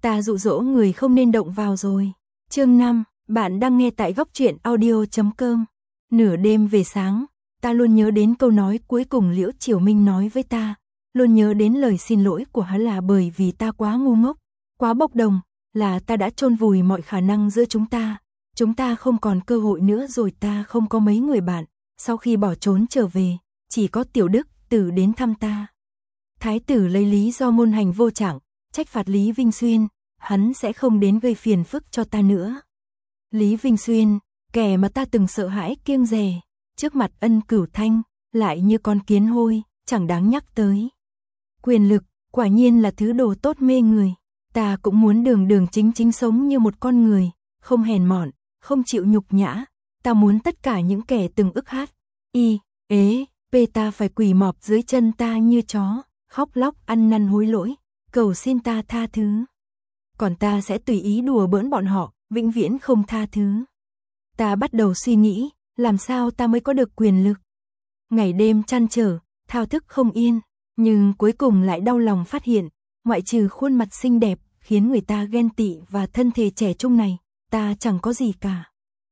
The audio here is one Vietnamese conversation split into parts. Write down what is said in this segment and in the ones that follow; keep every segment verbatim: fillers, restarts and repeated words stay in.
Ta dụ dỗ người không nên động vào rồi. Chương năm, bạn đang nghe tại góc truyện audio chấm com. Nửa đêm về sáng, ta luôn nhớ đến câu nói cuối cùng Liễu Triều Minh nói với ta, luôn nhớ đến lời xin lỗi của hắn là bởi vì ta quá ngu ngốc, quá bốc đồng, là ta đã chôn vùi mọi khả năng giữa chúng ta. Chúng ta không còn cơ hội nữa rồi, ta không có mấy người bạn, sau khi bỏ trốn trở về, chỉ có Tiểu Đức Tử đến thăm ta. Thái tử lấy lý do ngôn hành vô trạng, trách phạt Lý Vinh Xuyên, hắn sẽ không đến gây phiền phức cho ta nữa. Lý Vinh Xuyên, kẻ mà ta từng sợ hãi kiêng dè, trước mặt Ân Cửu Thanh, lại như con kiến hôi, chẳng đáng nhắc tới. Quyền lực, quả nhiên là thứ đồ tốt mê người, ta cũng muốn đường đường chính chính sống như một con người, không hèn mọn, không chịu nhục nhã, ta muốn tất cả những kẻ từng ức hát, y, ế, pê ta phải quỳ mọp dưới chân ta như chó, khóc lóc ăn năn hối lỗi, cầu xin ta tha thứ. Còn ta sẽ tùy ý đùa bỡn bọn họ, vĩnh viễn không tha thứ. Ta bắt đầu suy nghĩ, làm sao ta mới có được quyền lực. Ngày đêm trăn trở, thao thức không yên, nhưng cuối cùng lại đau lòng phát hiện, ngoại trừ khuôn mặt xinh đẹp, khiến người ta ghen tị và thân thể trẻ trung này, ta chẳng có gì cả.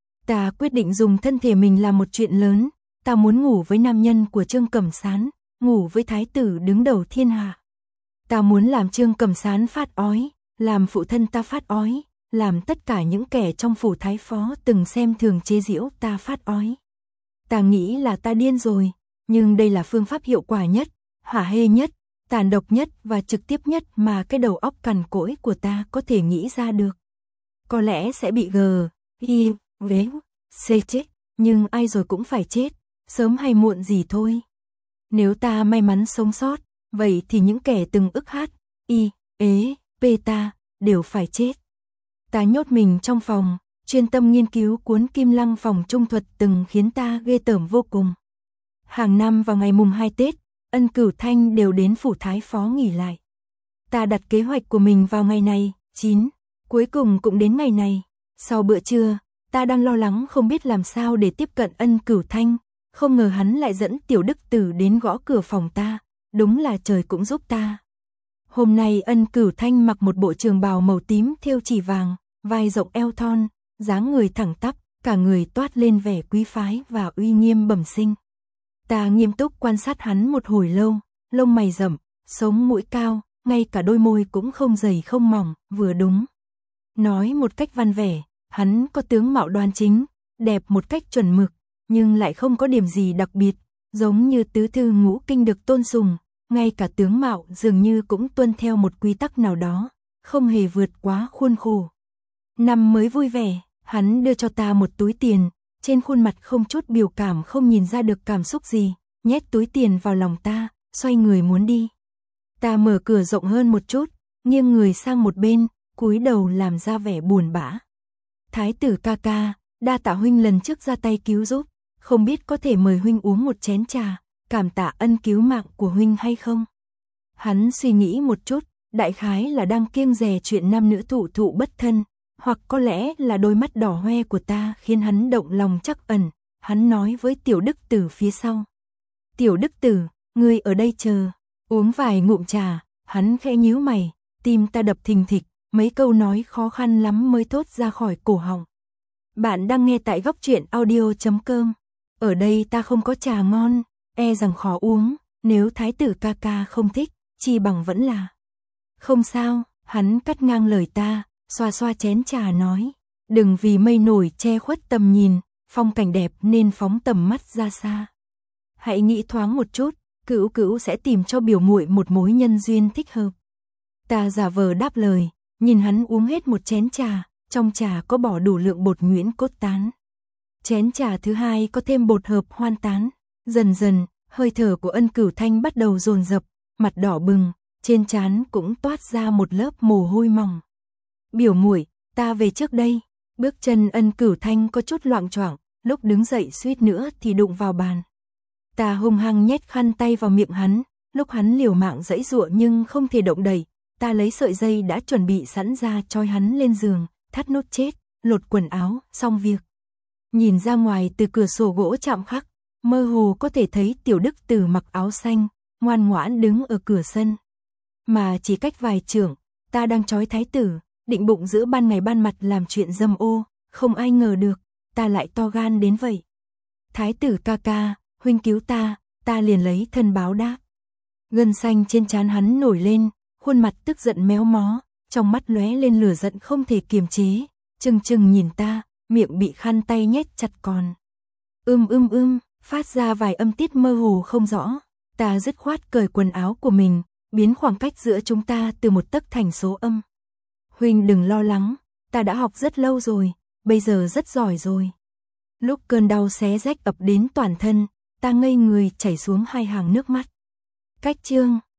Ta quyết định dùng thân thể mình làm một chuyện lớn, ta muốn ngủ với nam nhân của Trương Cẩm Sán, ngủ với thái tử đứng đầu thiên hạ. Ta muốn làm Trương Cẩm Sán phát ói, làm phụ thân ta phát ói, làm tất cả những kẻ trong phủ thái phó từng xem thường chế giễu ta phát ói. Ta nghĩ là ta điên rồi, nhưng đây là phương pháp hiệu quả nhất, hả hê nhất, tàn độc nhất và trực tiếp nhất mà cái đầu óc cằn cỗi của ta có thể nghĩ ra được. Có lẽ sẽ bị gờ, hi, vế, xê chết, nhưng ai rồi cũng phải chết, sớm hay muộn gì thôi. Nếu ta may mắn sống sót, vậy thì những kẻ từng ức hát, y, ế, pê ta, đều phải chết. Ta nhốt mình trong phòng, chuyên tâm nghiên cứu cuốn Kim Lăng Phòng Trung Thuật từng khiến ta ghê tởm vô cùng. Hàng năm vào ngày mùng hai Tết, Ân Cửu Thanh đều đến phủ thái phó nghỉ lại. Ta đặt kế hoạch của mình vào ngày này, chín, cuối cùng cũng đến ngày này. Sau bữa trưa, ta đang lo lắng không biết làm sao để tiếp cận Ân Cửu Thanh, không ngờ hắn lại dẫn Tiểu Đức Tử đến gõ cửa phòng ta, đúng là trời cũng giúp ta. Hôm nay Ân Cửu Thanh mặc một bộ trường bào màu tím thêu chỉ vàng, vai rộng eo thon, dáng người thẳng tắp, cả người toát lên vẻ quý phái và uy nghiêm bẩm sinh. Ta nghiêm túc quan sát hắn một hồi lâu, lông mày rậm, sống mũi cao, ngay cả đôi môi cũng không dày không mỏng, vừa đúng. Nói một cách văn vẻ, hắn có tướng mạo đoan chính, đẹp một cách chuẩn mực, nhưng lại không có điểm gì đặc biệt, giống như tứ thư ngũ kinh được tôn sùng, ngay cả tướng mạo dường như cũng tuân theo một quy tắc nào đó, không hề vượt quá khuôn khổ. Năm mới vui vẻ, hắn đưa cho ta một túi tiền, trên khuôn mặt không chút biểu cảm, không nhìn ra được cảm xúc gì, nhét túi tiền vào lòng ta, xoay người muốn đi. Ta mở cửa rộng hơn một chút, nghiêng người sang một bên, cúi đầu làm ra vẻ buồn bã. Thái tử ca ca, đa tạ huynh lần trước ra tay cứu giúp, không biết có thể mời huynh uống một chén trà, cảm tạ ân cứu mạng của huynh hay không? Hắn suy nghĩ một chút, đại khái là đang kiêng dè chuyện nam nữ thụ thụ bất thân, hoặc có lẽ là đôi mắt đỏ hoe của ta khiến hắn động lòng trắc ẩn. Hắn nói với Tiểu Đức Tử phía sau: Tiểu Đức Tử, ngươi ở đây chờ. Uống vài ngụm trà, hắn khẽ nhíu mày, tim ta đập thình thịch, mấy câu nói khó khăn lắm mới thốt ra khỏi cổ họng. Bạn đang nghe tại góc truyện audio chấm com. Ở đây ta không có trà ngon, e rằng khó uống, nếu thái tử ca ca không thích, chi bằng vẫn là. Không sao, hắn cắt ngang lời ta, xoa xoa chén trà nói, đừng vì mây nổi che khuất tầm nhìn, phong cảnh đẹp nên phóng tầm mắt ra xa. Hãy nghĩ thoáng một chút, Cửu Cửu sẽ tìm cho biểu muội một mối nhân duyên thích hợp. Ta giả vờ đáp lời, nhìn hắn uống hết một chén trà, trong trà có bỏ đủ lượng bột nhuyễn cốt tán. Chén trà thứ hai có thêm bột hợp hoan tán. Dần dần, hơi thở của Ân Cửu Thanh bắt đầu dồn dập, mặt đỏ bừng, trên trán cũng toát ra một lớp mồ hôi mỏng. Biểu muội, ta về trước đây. Bước chân Ân Cửu Thanh có chút loạng choạng, lúc đứng dậy suýt nữa thì đụng vào bàn. Ta hung hăng nhét khăn tay vào miệng hắn, lúc hắn liều mạng giãy giụa nhưng không thể động đậy, ta lấy sợi dây đã chuẩn bị sẵn ra trói hắn lên giường, thắt nút chết, lột quần áo, xong việc. Nhìn ra ngoài từ cửa sổ gỗ chạm khắc, mơ hồ có thể thấy Tiểu Đức Tử mặc áo xanh, ngoan ngoãn đứng ở cửa sân. Mà chỉ cách vài trượng, ta đang trói thái tử, định bụng giữa ban ngày ban mặt làm chuyện dâm ô, không ai ngờ được, ta lại to gan đến vậy. Thái tử ca ca, huynh cứu ta, ta liền lấy thân báo đáp. Gân xanh trên trán hắn nổi lên, khuôn mặt tức giận méo mó, trong mắt lóe lên lửa giận không thể kiềm chế, trừng trừng nhìn ta, miệng bị khăn tay nhét chặt còn. Ưm ưm ưm, phát ra vài âm tiết mơ hồ không rõ, ta dứt khoát cởi quần áo của mình, biến khoảng cách giữa chúng ta từ một tấc thành số âm. Huynh đừng lo lắng, ta đã học rất lâu rồi, bây giờ rất giỏi rồi. Lúc cơn đau xé rách ập đến toàn thân, ta ngây người chảy xuống hai hàng nước mắt. Cách chương